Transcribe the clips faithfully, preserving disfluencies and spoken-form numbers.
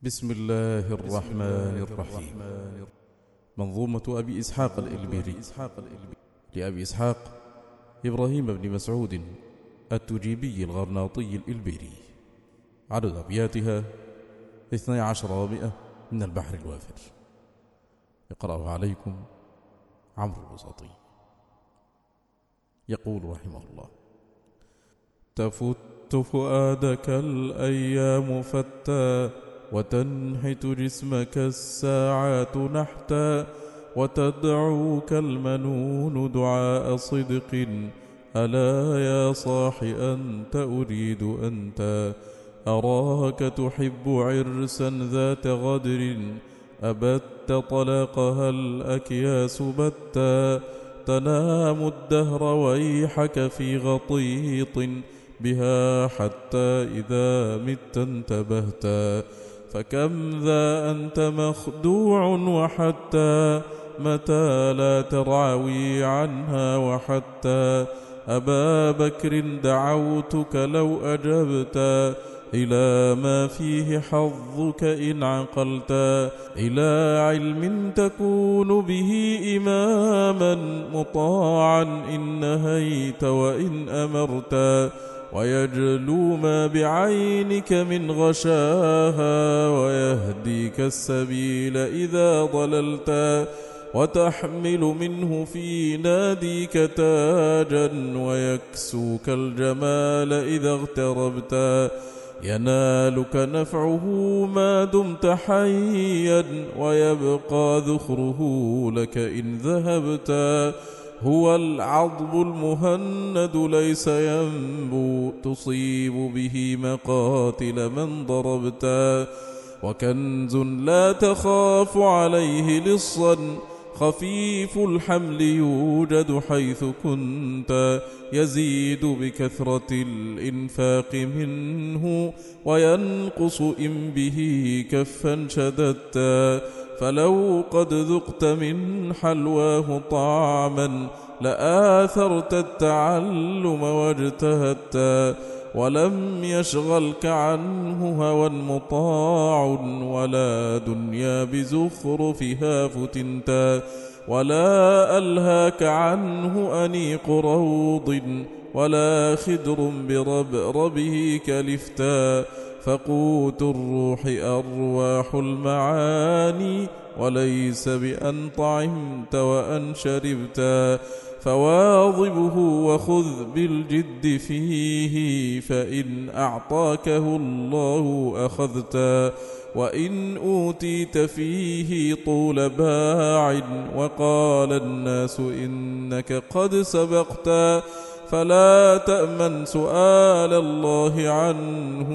بسم الله الرحمن الرحيم. منظومة أبي إسحاق الإلبيري لأبي إسحاق إبراهيم بن مسعود التجيبي الغرناطي الإلبيري. عدد أبياتها اثني عشر ومئة من البحر الوافر. يقرأها عليكم عمرو الوسطي. يقول رحمه الله: تفت فؤادك الأيام فتا، وتنحت جسمك الساعات نحتا، وتدعوك المنون دعاء صدق. ألا يا صاح أنت أريد أنت، أراك تحب عرسا ذات غدر. أبت طلاقها الأكياس بتا، تنام الدهر ويحك في غطيط بها حتى إذا مت انتبهتا. فكم ذا أنت مخدوع وحتى، متى لا ترعوي عنها وحتى. أبا بكر دعوتك لو أجبتا، إلى ما فيه حظك إن عقلتا. إلى علم تكون به إماما مطاعا إن نهيت وإن أمرتا. ويجلو ما بعينك من غشاها، ويهديك السبيل إذا ضللتا. وتحمل منه في ناديك تاجا، ويكسوك الجمال إذا اغتربتا. ينالك نفعه ما دمت حيا، ويبقى ذخره لك إن ذهبتا. هو العضب المهند ليس ينبو، تصيب به مقاتل من ضربتا. وكنز لا تخاف عليه لصا، خفيف الحمل يوجد حيث كنت. يزيد بكثرة الإنفاق منه، وينقص إن به كفا شددتا. فلو قد ذقت من حلواه طعما، لآثرت التعلم واجتهدتا. ولم يشغلك عنه هوى مطاع، ولا دنيا بزخرفها فتنتا. ولا ألهاك عنه أنيق روض، ولا خدر بربربه كلفتا. فقوت الروح أرواح المعاني، وليس بأن طعمت وأن شربتا. فواظبه وخذ بالجد فيه، فإن أعطاكه الله أخذتا. وإن أوتيت فيه طول باع، وقال الناس إنك قد سبقتا. فلا تأمن سؤال الله عنه،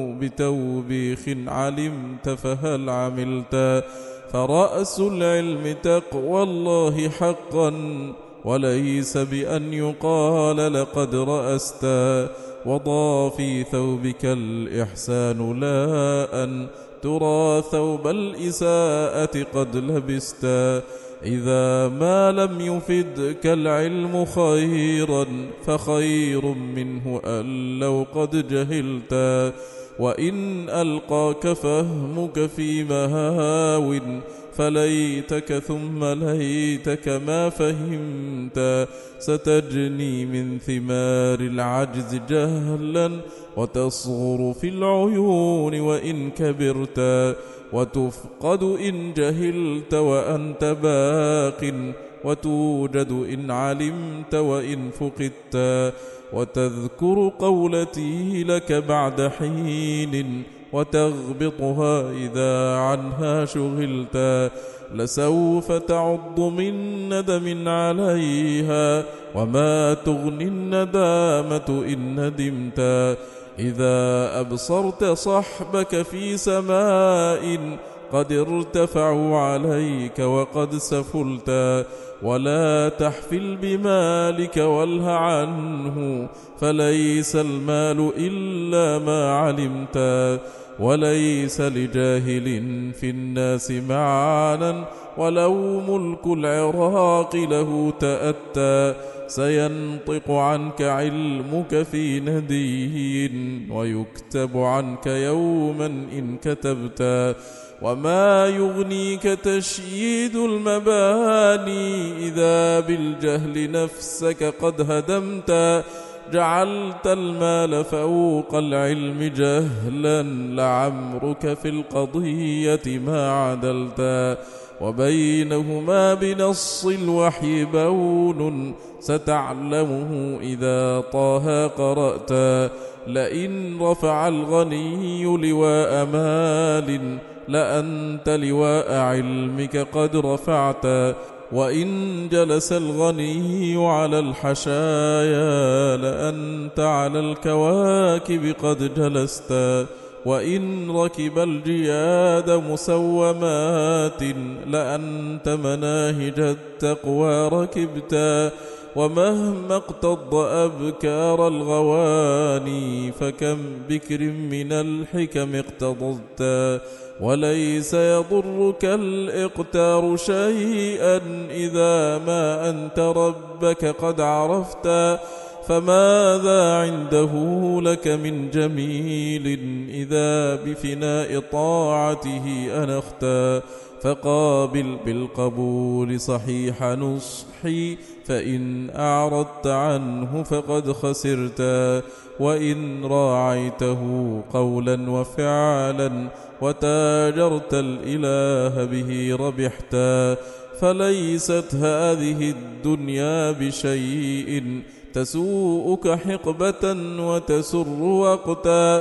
بتوبيخ علمت فهل عملتا. فرأس العلم تقوى الله حقا، وليس بأن يقال لقد رأستا. وضع في ثوبك الإحسان، لا أن ترى ثوب الإساءة قد لبستا. إذا ما لم يفدك العلم خيرا، فخير منه أن لو قد جهلتا. وإن ألقاك فهمك في مهاو، فليتك ثم ليتك ما فهمتا. ستجني من ثمار العجز جهلا، وتصغر في العيون وإن كبرتا. وتفقد إن جهلت وأنت باق، وتوجد إن علمت وإن فقدتا. وتذكر قولتي لك بعد حين، وتغبطها إذا عنها شغلتا. لسوف تعض من ندم عليها، وما تغني الندامة إن ندمتا. إذا أبصرت صحبك في سماء، قد ارتفعوا عليك وقد سفلتا. ولا تحفل بمالك واله عنه، فليس المال إلا ما علمتا. وليس لجاهل في الناس معانا، ولو ملك العراق له تأتى. سينطق عنك علمك في ندي، ويكتب عنك يوما إن كتبت. وما يغنيك تشييد المباني إذا بالجهل نفسك قد هدمت. جعلت المال فوق العلم جهلا، لعمرك في القضية ما عدلت. وبينهما بنص الوحي بون، ستعلمه إذا طه قرأت. لئن رفع الغني لواء مال، لأنت لواء علمك قد رفعت. وإن جلس الغني على الحشايا، لأنت على الكواكب قد جلست. وإن ركب الجياد مسومات، لأنت مناهج التقوى ركبت. ومهما اقتض أبكار الغواني، فكم بكر من الحكم اقتضت. وليس يضرك الإقتار شيئا إذا ما أنت ربك قد عرفت. فماذا عنده لك من جميل إذا بفناء طاعته أنخت. فقابل بالقبول صحيح نصحي، فإن أعرضت عنه فقد خسرت. وإن راعيته قولا وفعلا، وتاجرت الإله به ربحت. فليست هذه الدنيا بشيء، تسوءك حقبة وتسر وقتا.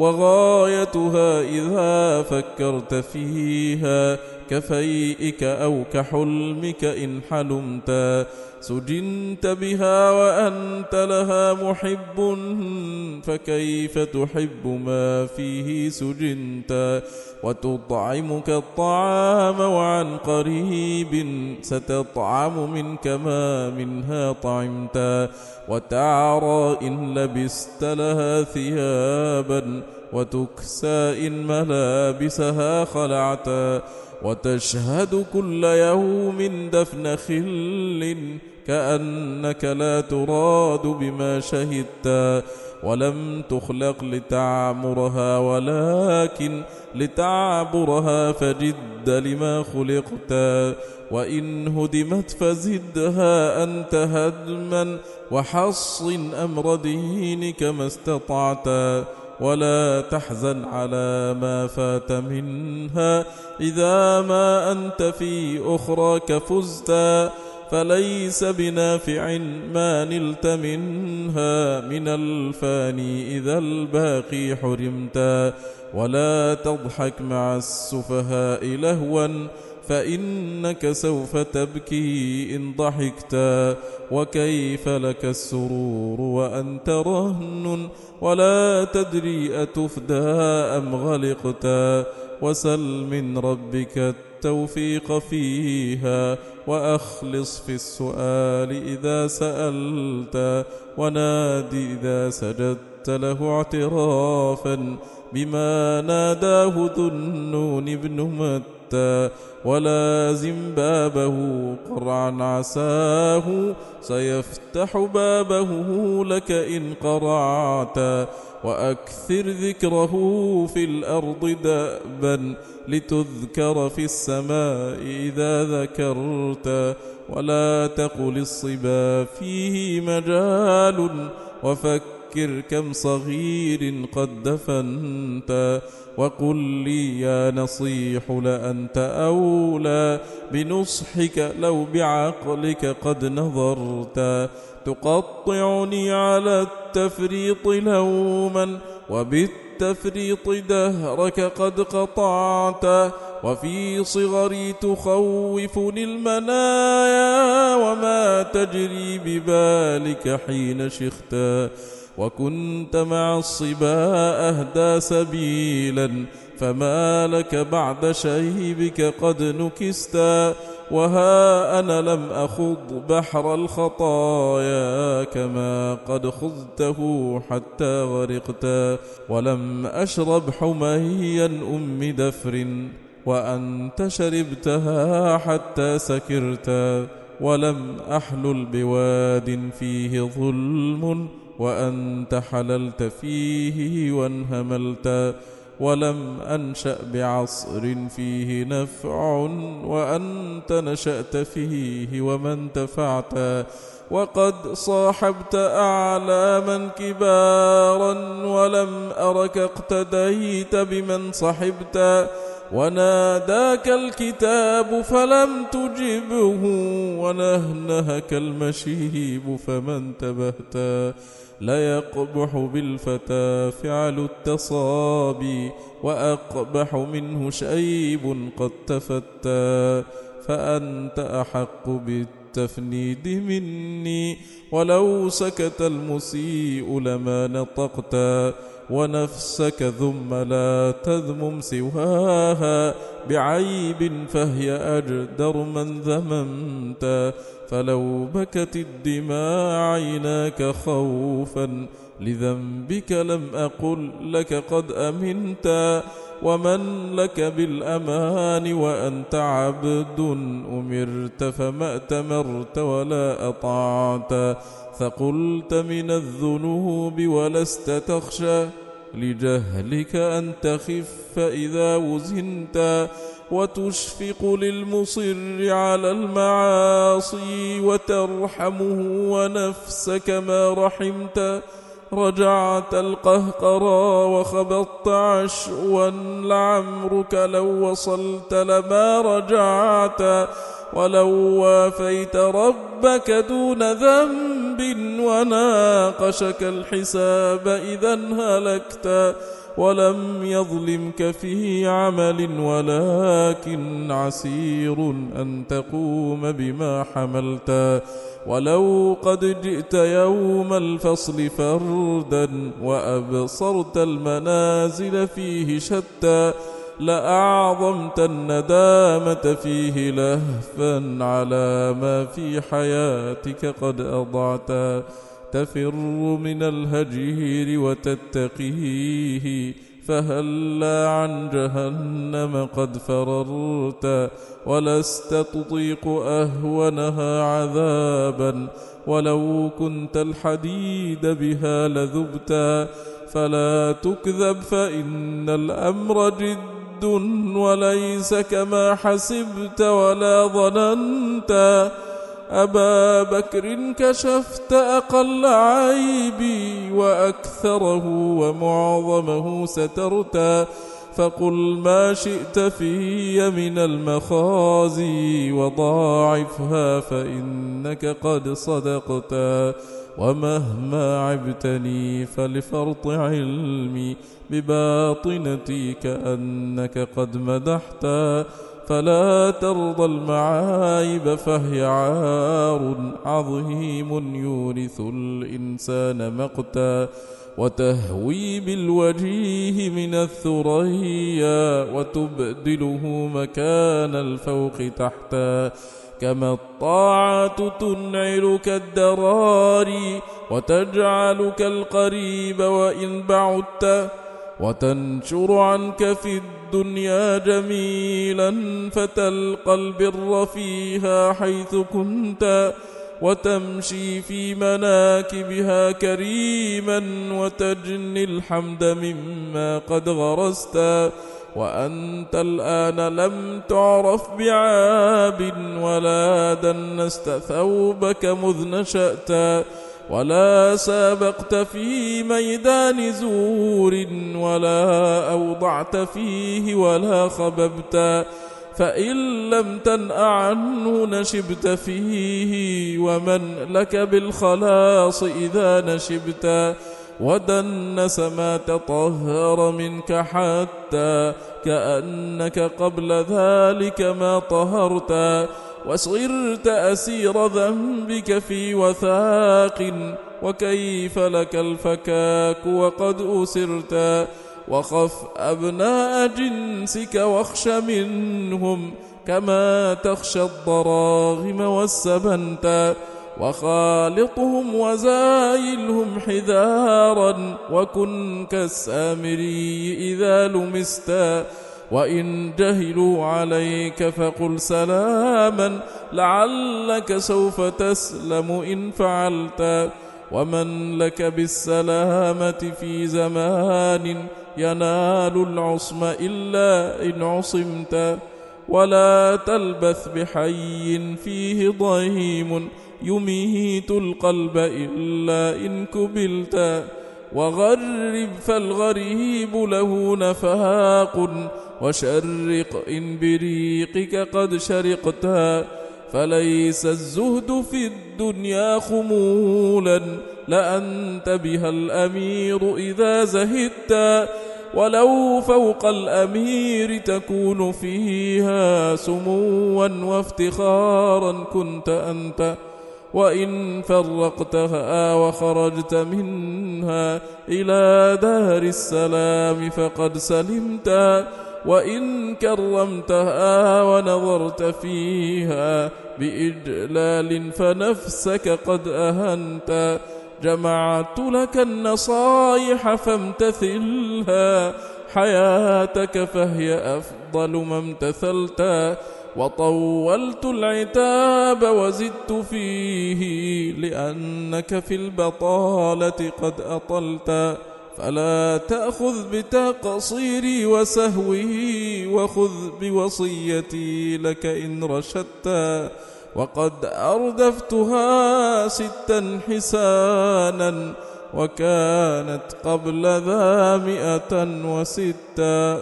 وغايتها إذا فكرت فيها كفيئك أو كحلمك إن حلمت. سجنت بها وأنت لها محب، فكيف تحب ما فيه سجنت. وتطعمك الطعام وعن قريب، ستطعم منك ما منها طعمت. وتعرى إن لبست لها ثيابا، وتكسى إن ملابسها خلعت. وتشهد كل يوم دفن خل، كأنك لا تراد بما شهدت. ولم تخلق لتعمرها ولكن لتعبرها، فجد لما خلقت. وإن هدمت فزدها أنت هدما، وحصن أمر دينك ما استطعت. ولا تحزن على ما فات منها، إذا ما أنت في أخراك فزت. فليس بنافع ما نلت منها، من الفاني إذا الباقي حرمت. ولا تضحك مع السفهاء لهوا، فإنك سوف تبكي إن ضحكت. وكيف لك السرور وأنت رهن، ولا تدري أتفدى أم غلقت. وسل من ربك التوفيق فيها، وأخلص في السؤال إذا سألت. ونادي إذا سجدت له اعترافا بما ناداه ذو النون بن متى. ولازم بابه قرعا عساه، سيفتح بابه لك إن قرعت. وأكثر ذكره في الأرض دأبا، لتذكر في السماء إذا ذكرت. ولا تقل الصبا فيه مجال، وفكر كم صغير قد دفنت. وقل لي يا نصيح لأنت أولى بنصحك، لو بعقلك قد نظرت. تقطعني على التفريط لوما، وبالتفريط دهرك قد قطعت. وفي صغري تخوفني المنايا، وما تجري ببالك حين شخت. وكنت مع الصبا أهدى سبيلا، فما لك بعد شيبك قد نكست. وها أنا لم أخض بحر الخطايا كما قد خضته حتى غرقت، ولم أشرب حميا أم دفر وأنت شربتها حتى سكرت، ولم أحلل بواد فيه ظلم وأنت حللت فيه وانهملت، ولم أنشأ بعصر فيه نفع وأنت نشأت فيه وما انتفعت، وقد صاحبت أعلاما كبارا ولم أرك اقتديت بمن صحبت، وناداك الكتاب فلم تجبه ونهنهك المشيب فما انتبهت، لا يقبح بالفتى فعل التصابي وأقبح منه شيب قد تفتى، فأنت أحق بالتفنيد مني ولو سكت المسيء لما نطقت، ونفسك ذم لا تذمم سواها بعيب فهي أجدر من ذممت، فلو بكت الدماء عيناك خوفا لذنبك لم أقل لك قد أمنت، ومن لك بالأمان وأنت عبد أمرت فما أتمرت ولا أطعت، فقلت من الذنوب ولست تخشى لجهلك أن تخف إذا وزنت، وتشفق للمصر على المعاصي وترحمه ونفسك ما رحمت، رجعت القهقرى وخبطت عشوا لعمرك لو وصلت لما رجعت، ولو وافيت ربك دون ذنب وناقشك الحساب إذا هلكت، ولم يظلمك في عمل ولكن عسير أن تقوم بما حملت، ولو قد جئت يوم الفصل فردا وأبصرت المنازل فيه شتى، لأعظمت الندامة فيه لهفا على ما في حياتك قد أضعت، تفر من الهجير وتتقيه فهلا عن جهنم قد فررت، ولست تطيق أهونها عذابا ولو كنت الحديد بها لذبت، فلا تكذب فإن الأمر جد وليس كما حسبت ولا ظننت، أبا بكر كشفت أقل عيبي وأكثره ومعظمه سترت، فقل ما شئت في من المخازي وضاعفها فإنك قد صدقت، ومهما عبتني فلفرط علمي بباطنتي كأنك قد مدحت، فلا ترضى المعايب فهي عار عظيم يورث الإنسان مقتا، وتهوي بالوجيه من الثريا وتبدله مكان الفوق تحتا، كما الطاعة تنعلك الدراري وتجعلك القريب وإن بعدت، وتنشر عنك في الدنيا جميلا فتلقى البر فيها حيث كنت، وتمشي في مناكبها كريما وتجني الحمد مما قد غرست، وأنت الآن لم تعرف بعاب ولا دنست ثوبك مذ نشأت، ولا سابقت في ميدان زور ولا أوضعت فيه ولا خببت، فإن لم تنأ عنه نشبت فيه، ومن لك بالخلاص إذا نشبت، ودنس ما تطهر منك حتى كأنك قبل ذلك ما طهرت، وصرت أسير ذنبك في وثاق، وكيف لك الفكاك وقد أسرت، وخف أبناء جنسك واخش منهم كما تخشى الضراغم والسبنتا، وخالطهم وزايلهم حذارا، وكن كالسامري إذا لمستا، وإن جهلوا عليك فقل سلاما، لعلك سوف تسلم إن فعلتا، ومن لك بالسلامة في زمان ينال العصم إلا إن عصمتا، ولا تلبث بحي فيه ضيم يميت القلب إلا إن كبلتا، وغرب فالغريب له نفاق، وشرق إن بريقك قد شرقتا، فليس الزهد في الدنيا خمولا، لأنت بها الأمير إذا زهدتا، ولو فوق الأمير تكون فيها سموا وافتخارا كنت أنت، وإن فرقتها وخرجت منها إلى دار السلام فقد سلمتا، وإن كرمتها ونظرت فيها بإجلال فنفسك قد أهنتا، جمعت لك النصائح فامتثلها، حياتك فهي أفضل ما امتثلتا، وطولت العتاب وزدت فيه، لأنك في البطالة قد أطلتا، فلا تأخذ بتقصيري وسهوي، وخذ بوصيتي لك إن رشدتا، وقد أردفتها ستا حسانا، وكانت قبل ذا مئة وستا.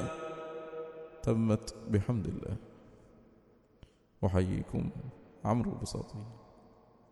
تمت بحمد الله. أحييكم عمرو البساطي.